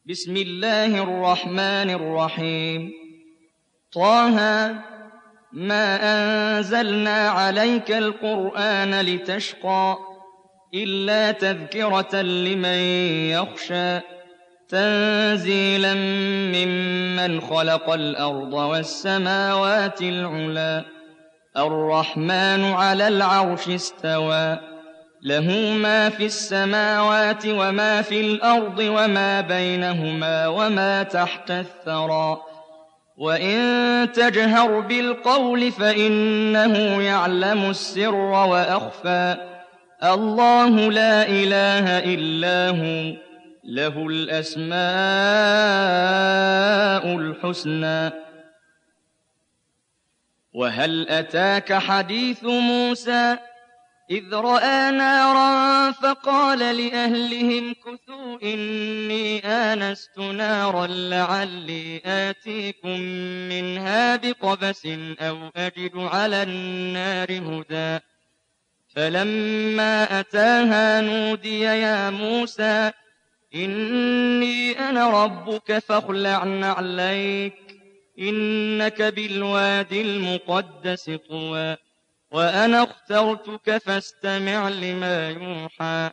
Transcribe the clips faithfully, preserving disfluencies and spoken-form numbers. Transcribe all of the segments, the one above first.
بسم الله الرحمن الرحيم. طه ما أنزلنا عليك القرآن لتشقى إلا تذكرة لمن يخشى تنزيلا ممن خلق الأرض والسماوات العلى الرحمن على العرش استوى له ما في السماوات وما في الأرض وما بينهما وما تحت الثرى وإن تجهر بالقول فإنه يعلم السر وأخفى الله لا إله إلا هو له الأسماء الحسنى. وهل أتاك حديث موسى إذ رأى نارا فقال لأهلهم كثوا إني آنست نارا لعلي آتيكم منها بقبس أو أجد على النار هدى فلما أتاها نودي يا موسى إني أنا ربك فاخلع نعليك إنك بالوادي المقدس طوى وأنا اخترتك فاستمع لما يوحى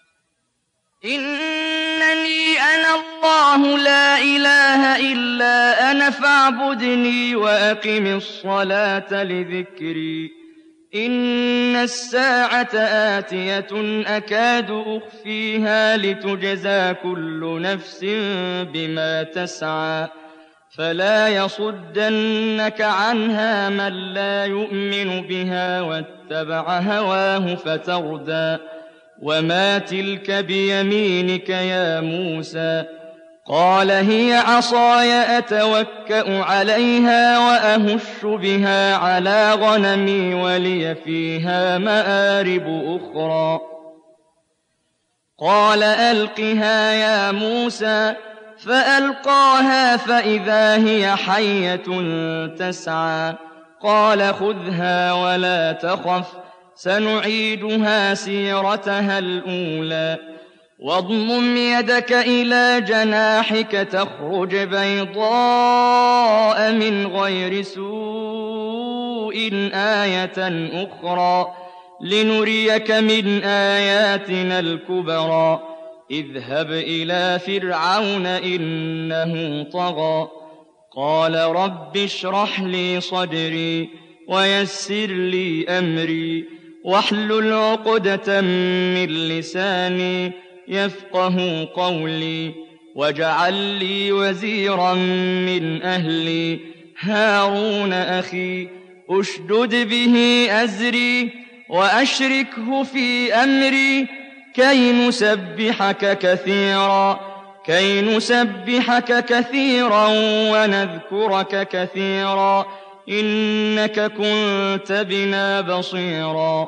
إنني أنا الله لا إله إلا أنا فاعبدني وأقم الصلاة لذكري إن الساعة آتية أكاد أخفيها لتجزى كل نفس بما تسعى فلا يصدنك عنها من لا يؤمن بها واتبع هواه فتردى وما تلك بيمينك يا موسى قال هي عصاي أتوكأ عليها وأهش بها على غنمي ولي فيها مآرب أخرى قال ألقها يا موسى فألقاها فإذا هي حية تسعى قال خذها ولا تخف سنعيدها سيرتها الأولى واضمم يدك إلى جناحك تخرج بيضاء من غير سوء آية أخرى لنريك من آياتنا الكبرى اذهب إلى فرعون إنه طغى قال رب اشرح لي صدري ويسر لي أمري واحلل عقدة من لساني يفقه قولي واجعل لي وزيرا من أهلي هارون أخي أشدد به أزري وأشركه في أمري كي نسبحك كثيرا كي نسبحك كثيرا ونذكرك كثيرا إنك كنت بنا بصيرا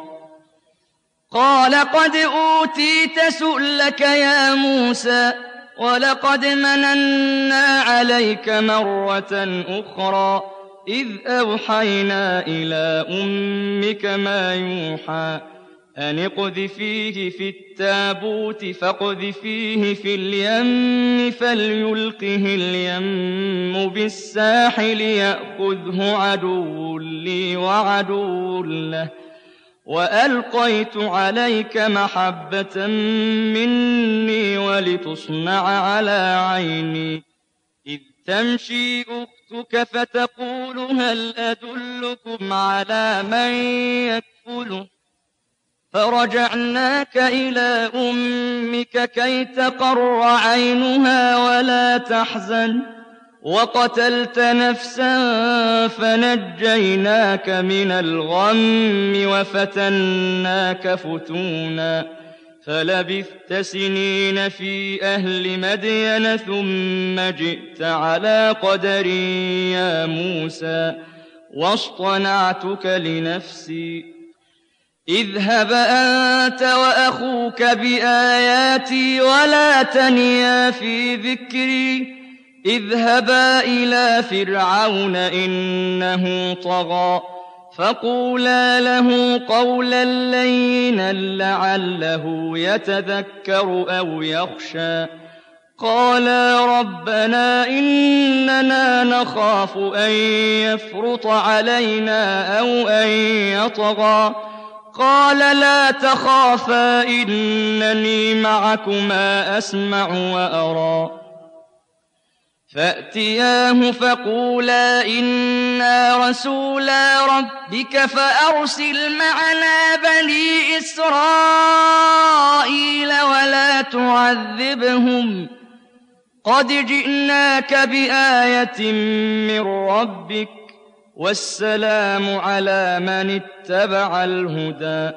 قال قد أوتيت سؤلك يا موسى ولقد مننا عليك مرة أخرى إذ أوحينا إلى أمك ما يوحى أن اقذفيه في التابوت فاقذفيه في اليم فليلقه اليم بالساحل يأخذه عدو لي وعدو له وألقيت عليك محبة مني ولتصنع على عيني إذ تمشي أختك فتقول هل أدلكم على من يكفله فرجعناك إلى أمك كي تقر عينها ولا تحزن وقتلت نفسا فنجيناك من الغم وفتناك فتونا فلبثت سنين في أهل مدين ثم جئت على قدر يا موسى واصطنعتك لنفسي اذهب أنت وأخوك بآياتي ولا تنيا في ذكري اذهبا إلى فرعون إنه طغى فقولا له قولا لينا لعله يتذكر أو يخشى قالا ربنا إننا نخاف أن يفرط علينا أو أن يطغى قال لا تخافا إنني معكما أسمع وأرى فأتياه فقولا إنا رسولا ربك فأرسل معنا بني إسرائيل ولا تعذبهم قد جئناك بآية من ربك والسلام على من اتبع الهدى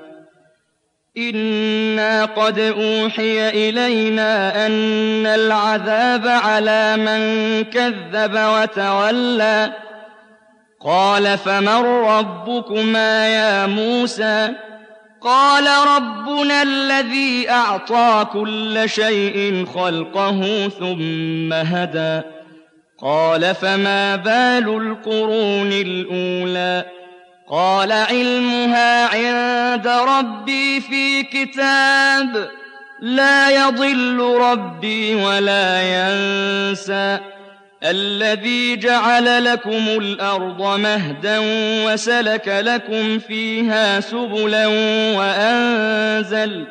إنا قد أوحي إلينا أن العذاب على من كذب وتولى قال فمن ربكما يا موسى قال ربنا الذي أعطى كل شيء خلقه ثم هدى قال فما بال القرون الأولى قال علمها عند ربي في كتاب لا يضل ربي ولا ينسى الذي جعل لكم الأرض مهدا وسلك لكم فيها سبلا وأنزل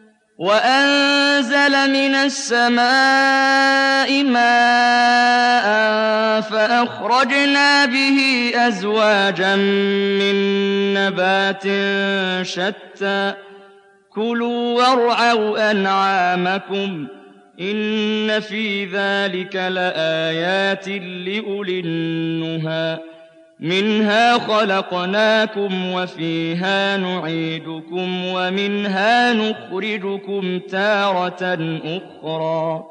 وأنزل من السماء ماء فأخرجنا به أزواجا من نبات شتى كلوا وارعوا أنعامكم إن في ذلك لآيات لأولي النهى منها خلقناكم وفيها نعيدكم ومنها نخرجكم تارة أخرى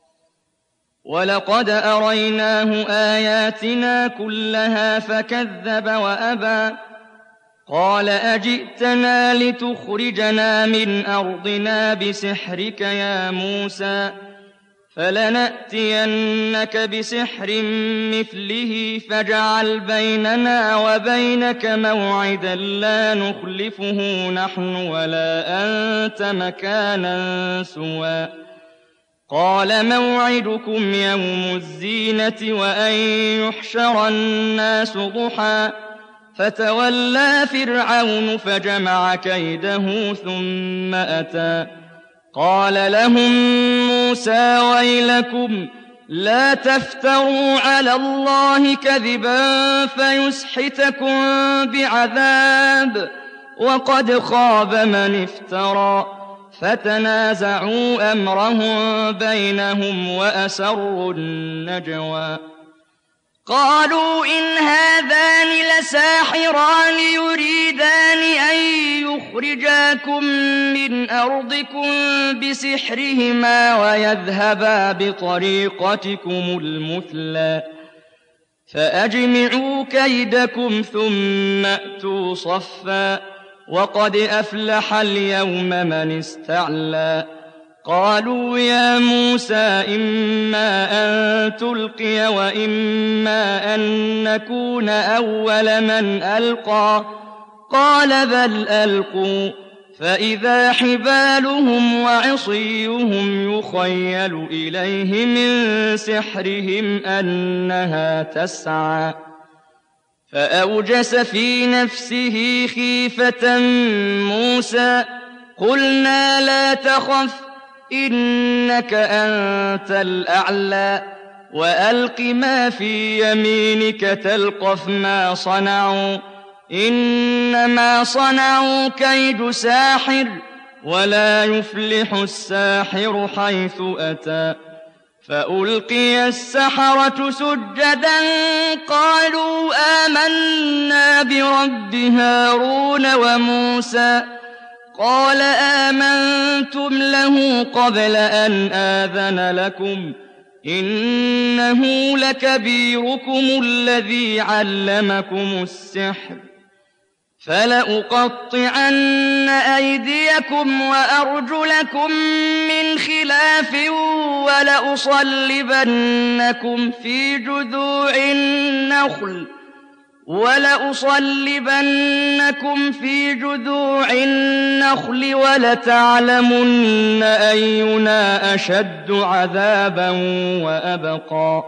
ولقد أريناه آياتنا كلها فكذب وأبى قال أجئتنا لتخرجنا من أرضنا بسحرك يا موسى فلنأتينك بسحر مثله فاجعل بيننا وبينك موعدا لا نخلفه نحن ولا أنت مكانا سوى قال موعدكم يوم الزينة وأن يحشر الناس ضحى فتولى فرعون فجمع كيده ثم أتى قال لهم موسى ويلكم لا تفتروا على الله كذبا فيسحتكم بعذاب وقد خاب من افترى فتنازعوا أمرهم بينهم وأسروا النجوى قالوا إن هذان لساحران يريدان أن يخرجاكم من أرضكم بسحرهما ويذهبا بطريقتكم المثلى فأجمعوا كيدكم ثم أتوا صفا وقد أفلح اليوم من استعلى قالوا يا موسى إما أن تلقي وإما أن نكون أول من ألقى قال بل ألقوا فإذا حبالهم وعصيهم يخيل إليه من سحرهم أنها تسعى فأوجس في نفسه خيفة موسى قلنا لا تخف إنك أنت الأعلى وألق ما في يمينك تلقف ما صنعوا إنما صنعوا كيد ساحر ولا يفلح الساحر حيث أتى فألقي السحرة سجدا قالوا آمنا برب هارون وموسى قال آمنتم له قبل أن آذن لكم إنه لكبيركم الذي علمكم السحر فلأقطعن أيديكم وأرجلكم من خلاف ولأصلبنكم في جذوع النخل وَلَأُصَلِّبَنَّكُمْ فِي جُذُوعِ النَّخْلِ وَلَتَعْلَمُنَّ أَيُّنَا أَشَدُّ عَذَابًا وَأَبْقَىٰ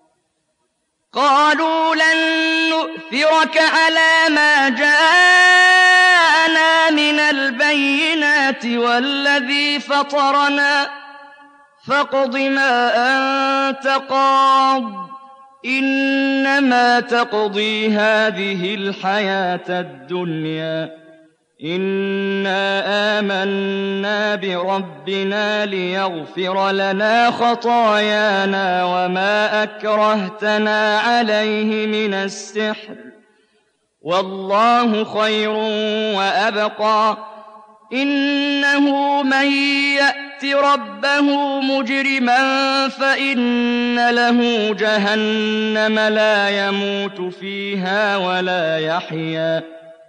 قَالُوا لَن نُّؤْثِرَكَ عَلَىٰ مَا جَاءَنَا مِنَ الْبَيِّنَاتِ وَالَّذِي فَطَرَنَا فَاقْضِ مَا أَنتَ قَاضٍ إِنَّمَا تَقْضِي هَٰذِهِ الْحَيَاةَ الدُّنْيَا إِنَّا آمَنَّا بِرَبِّنَا لِيَغْفِرَ لَنَا خَطَايَانَا وَمَا أَكْرَهْتَنَا عَلَيْهِ مِنَ السِّحْرِ وَاللَّهُ خَيْرٌ وَأَبْقَىٰ إِنَّهُ مَن يَأْتِ رَبَّهُ مُجْرِمًا فَإِنَّ لَهُ جَهَنَّمَ لَا يَمُوتُ فِيهَا وَلَا يَحْيَىٰ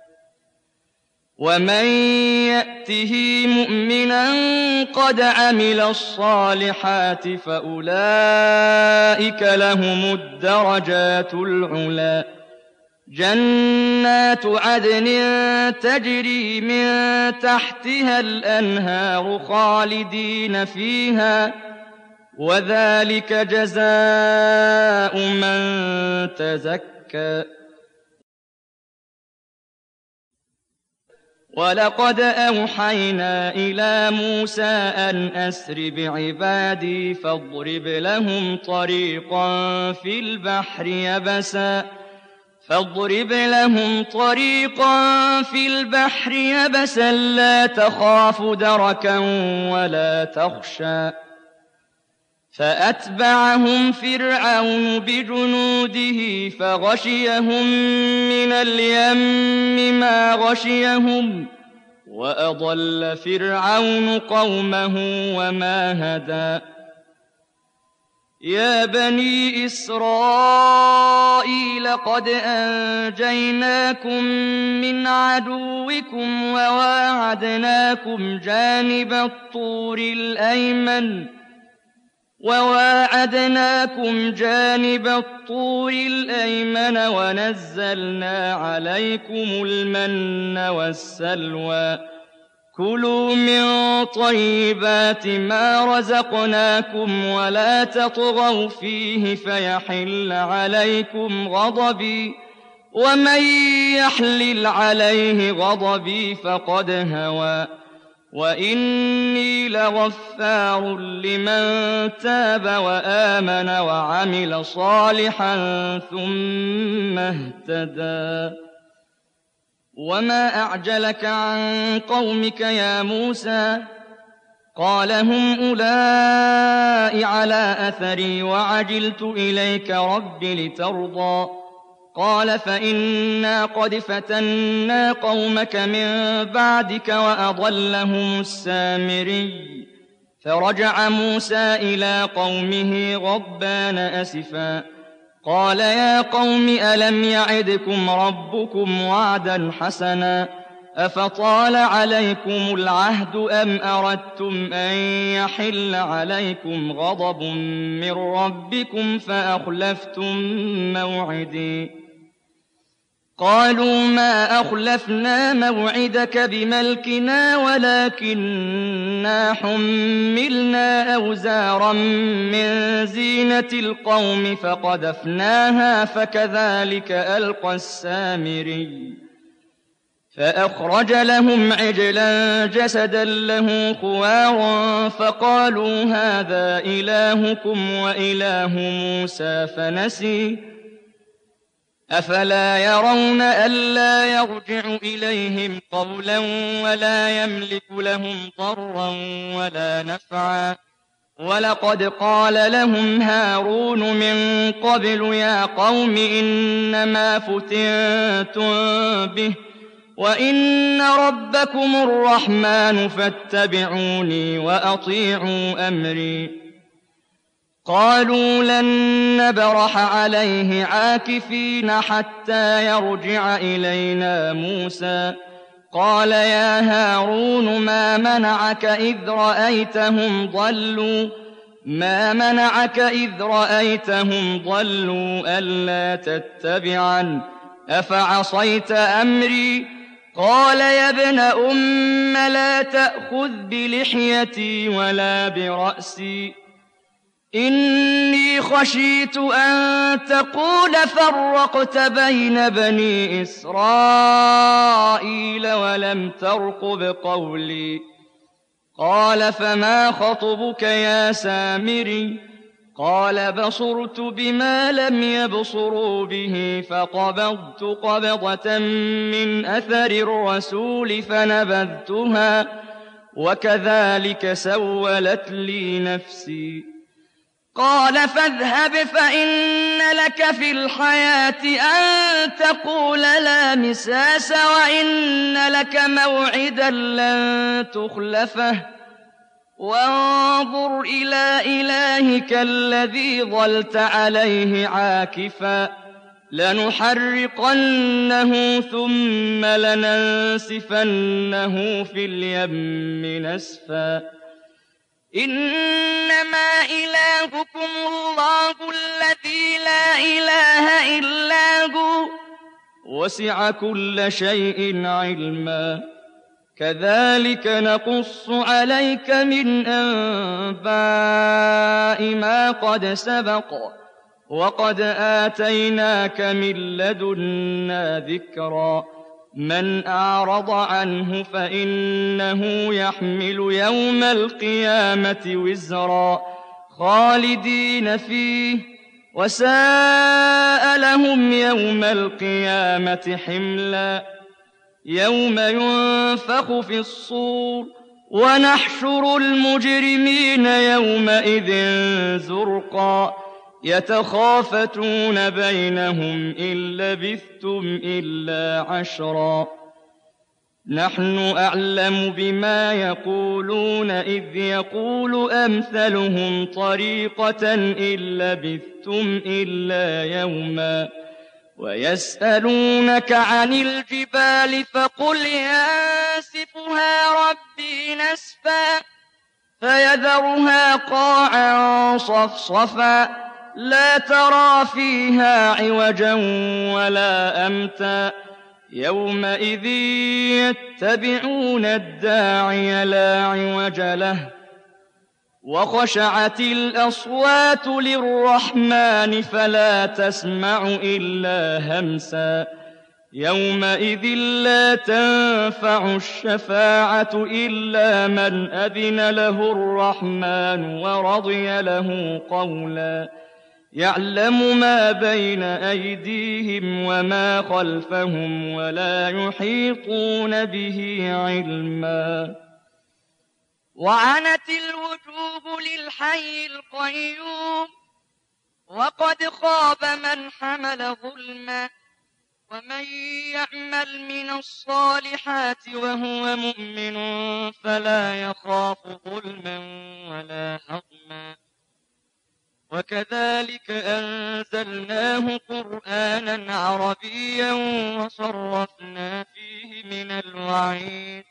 وَمَن يَأْتِهِ مُؤْمِنًا قَدْ عَمِلَ الصَّالِحَاتِ فَأُولَٰئِكَ لَهُمُ الدَّرَجَاتُ الْعُلَىٰ جَنَّاتُ عَدْنٍ تَجْرِي مِن تَحْتِهَا الْأَنْهَارُ خَالِدِينَ فِيهَا وَذَٰلِكَ جَزَاءُ مَن تَزَكَّىٰ وَلَقَدْ أَوْحَيْنَا إِلَىٰ مُوسَىٰ أَنْ أَسْرِ بِعِبَادِي فاضرب لهم طريقا في البحر يبسا فاضرب لهم طريقا في البحر يبسا لا تخاف دركا ولا تخشى فأتبعهم فرعون بجنوده فغشيهم من اليم ما غشيهم وأضل فرعون قومه وما هدى يا بني إسرائيل قد أنجيناكم من عدوكم وواعدناكم جانب الطور الأيمن وواعدناكم جانب الطور الأيمن ونزلنا عليكم المن والسلوى كلوا من طيبات ما رزقناكم ولا تطغوا فيه فيحل عليكم غضبي ومن يحلل عليه غضبي فقد هوى وإني لغفار لمن تاب وآمن وعمل صالحا ثم اهتدى وما أعجلك عن قومك يا موسى قال هم أولئك على أثري وعجلت إليك رب لترضى قال فإنا قد فتنا قومك من بعدك وأضلهم السامري فرجع موسى إلى قومه غضبان أسفا قال يا قوم ألم يعدكم ربكم وعدا حسنا أفطال عليكم العهد أم أردتم أن يحل عليكم غضب من ربكم فأخلفتم موعدي قالوا ما أخلفنا موعدك بملكنا ولكننا حملنا أوزارا من زينة القوم فقذفناها فكذلك ألقى السامري فأخرج لهم عجلا جسدا له خوار فقالوا هذا إلهكم وإله موسى فنسي أفلا يرون ألا يرجع إليهم قولا ولا يملك لهم ضرا ولا نفعا ولقد قال لهم هارون من قبل يا قوم إنما فتنتم به وإن ربكم الرحمن فاتبعوني وأطيعوا أمري قالوا لن نبرح عليه عاكفين حتى يرجع إلينا موسى قال يا هارون ما منعك إذ رأيتهم ضلوا ما منعك إذ رأيتهم ضلوا ألا تتبعن أفعصيت أمري؟ قال يا ابن أم لا تأخذ بلحيتي ولا برأسي، إني خشيت أن تقول فرقت بين بني إسرائيل ولم ترقب قولي. قال فما خطبك يا سامري؟ قال بصرت بما لم يبصروا به فقبضت قبضة من أثر الرسول فنبذتها وكذلك سولت لي نفسي. قال فاذهب فإن لك في الحياة أن تقول لا مساس وإن لك موعدا لن تخلفه وانظر إلى إلهك الذي ظلت عليه عاكفا لنحرقنه ثم لننسفنه في اليم نسفا. إنما إلهكم الله الذي لا إله إلا هو وسع كل شيء علما. كذلك نقص عليك من أنباء ما قد سبق وقد آتيناك من لدنا ذكرا. من أعرض عنه فإنه يحمل يوم القيامة وزرا خالدين فيه وساء لهم يوم القيامة حملا. يوم ينفخ في الصور ونحشر المجرمين يومئذ زرقا يتخافتون بينهم إن لبثتم إلا عشرا. نحن أعلم بما يقولون إذ يقول أمثلهم طريقة إن لبثتم إلا يوما. ويسألونك عن الجبال فقل ينسفها ربي نسفا فيذرها قاعا صفصفا لا ترى فيها عوجا ولا أمتا. يومئذ يتبعون الداعي لا عوج له وخشعت الأصوات للرحمن فلا تسمع إلا همسا. يومئذ لا تنفع الشفاعة إلا من أذن له الرحمن ورضي له قولا. يعلم ما بين أيديهم وما خلفهم ولا يحيطون به علما. وعنت الوجوه للحي القيوم وقد خاب من حمل ظلما. ومن يعمل من الصالحات وهو مؤمن فلا يخاف ظلما ولا هضما. وكذلك أنزلناه قرآنا عربيا وصرفنا فيه من الوعيد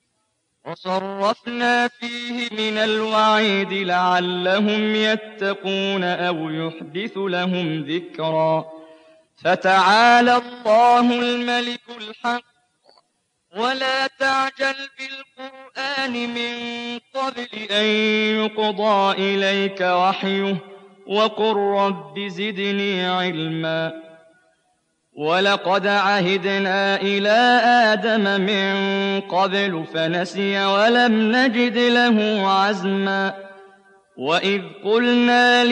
وصرفنا فيه من الوعيد لعلهم يتقون أو يحدث لهم ذكرا. فتعالى الله الملك الحق ولا تعجل بالقرآن من قبل أن يقضى إليك وحيه وقل رب زدني علما. ولقد عهدنا إلى آدم من قبل فنسي ولم نجد له عزما. وإذ قلنا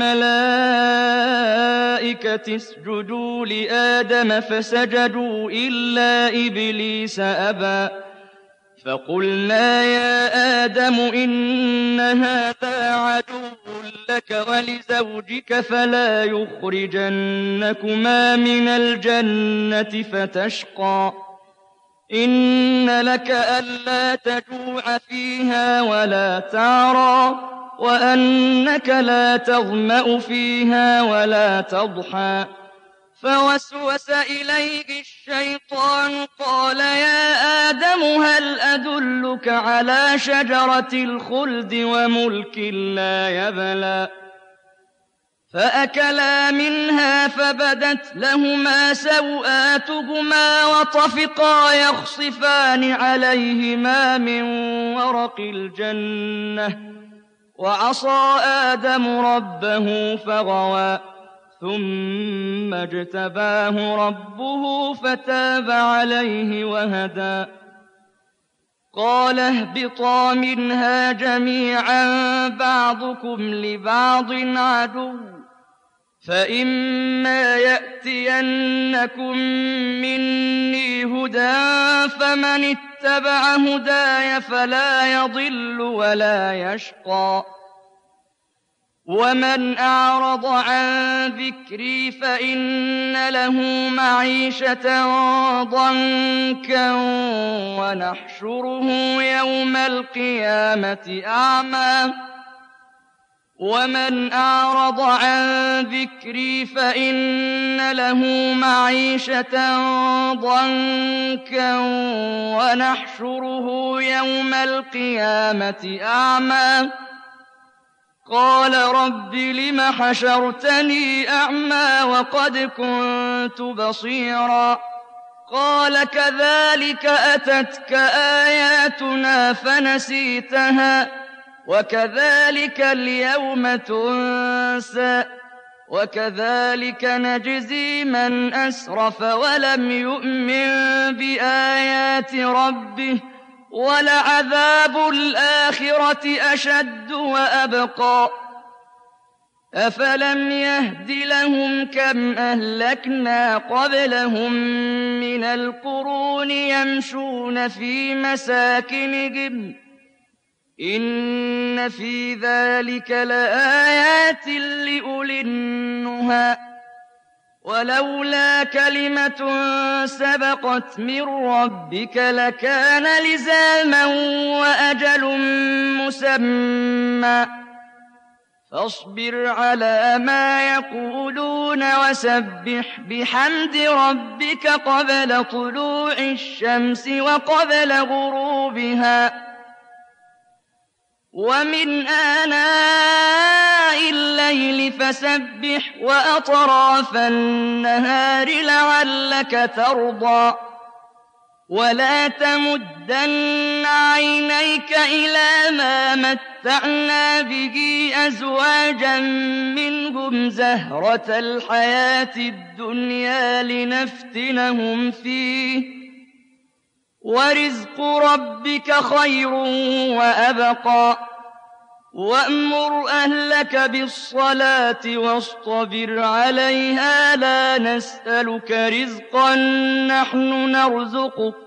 للملائكة اسجدوا لآدم فسجدوا إلا إبليس أبى فقلنا يا آدم إن هذا عدو لك ولزوجك فلا يخرجنكما من الجنة فتشقى. إن لك ألا تجوع فيها ولا تعرى وأنك لا تظمأ فيها ولا تضحى. فوسوس إليه الشيطان قال يا آدم هل أدلك على شجرة الخلد وملك لا يبلى. فأكلا منها فبدت لهما سوآتهما وطفقا يخصفان عليهما من ورق الجنة وعصى آدم ربه فغوى ثم اجتباه ربه فتاب عليه وهدى قال اهبطا منها جميعا بعضكم لبعض عدو فإما يأتينكم مني هدى فمن اتبع هداي فلا يضل ولا يشقى ومن أعرض عن ذكري فإن له معيشة ضنكا ونحشره يوم القيامة أعمى ومن أعرض عن ذكري فإن له معيشة ضنكا ونحشره يوم القيامة أعمى قال رب لم حشرتني أعمى وقد كنت بصيرا قال كذلك أتتك آياتنا فنسيتها وكذلك اليوم تنسى وكذلك نجزي من أسرف ولم يؤمن بآيات ربه ولعذاب الآخرة أشد وأبقى أفلم يهد لهم كم أهلكنا قبلهم من القرون يمشون في مساكنهم إن في ذلك لآيات لأولي النهى ولولا كلمة سبقت من ربك لكان لزاما وأجل مسمى فاصبر على ما يقولون وسبح بحمد ربك قبل طلوع الشمس وقبل غروبها ومن آناء الليل فسبح وأطراف النهار لعلك ترضى ولا تمدن عينيك إلى ما متعنا به أزواجا منهم زهرة الحياة الدنيا لنفتنهم فيه ورزق ربك خير وأبقى وأمر أهلك بالصلاة واصطبر عليها لا نسألك رزقا نحن نرزقك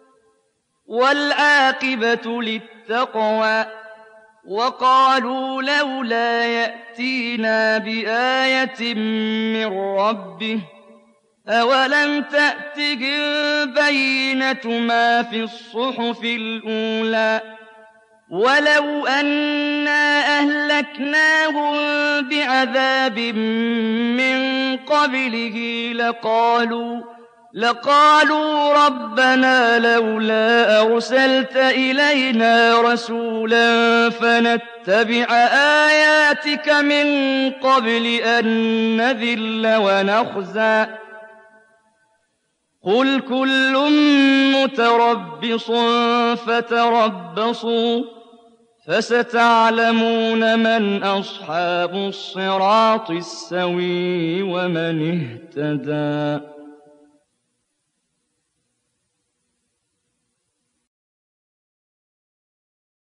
والعاقبة للتقوى وقالوا لولا يأتينا بآية من ربه أولم تأتهم بينة ما في الصحف الأولى ولو أنا أهلكناهم بعذاب من قبله لقالوا لقالوا ربنا لولا أرسلت إلينا رسولا فنتبع آياتك من قبل أن نذل ونخزى قل كل متربص فتربصوا فستعلمون من أصحاب الصراط السوي ومن اهتدى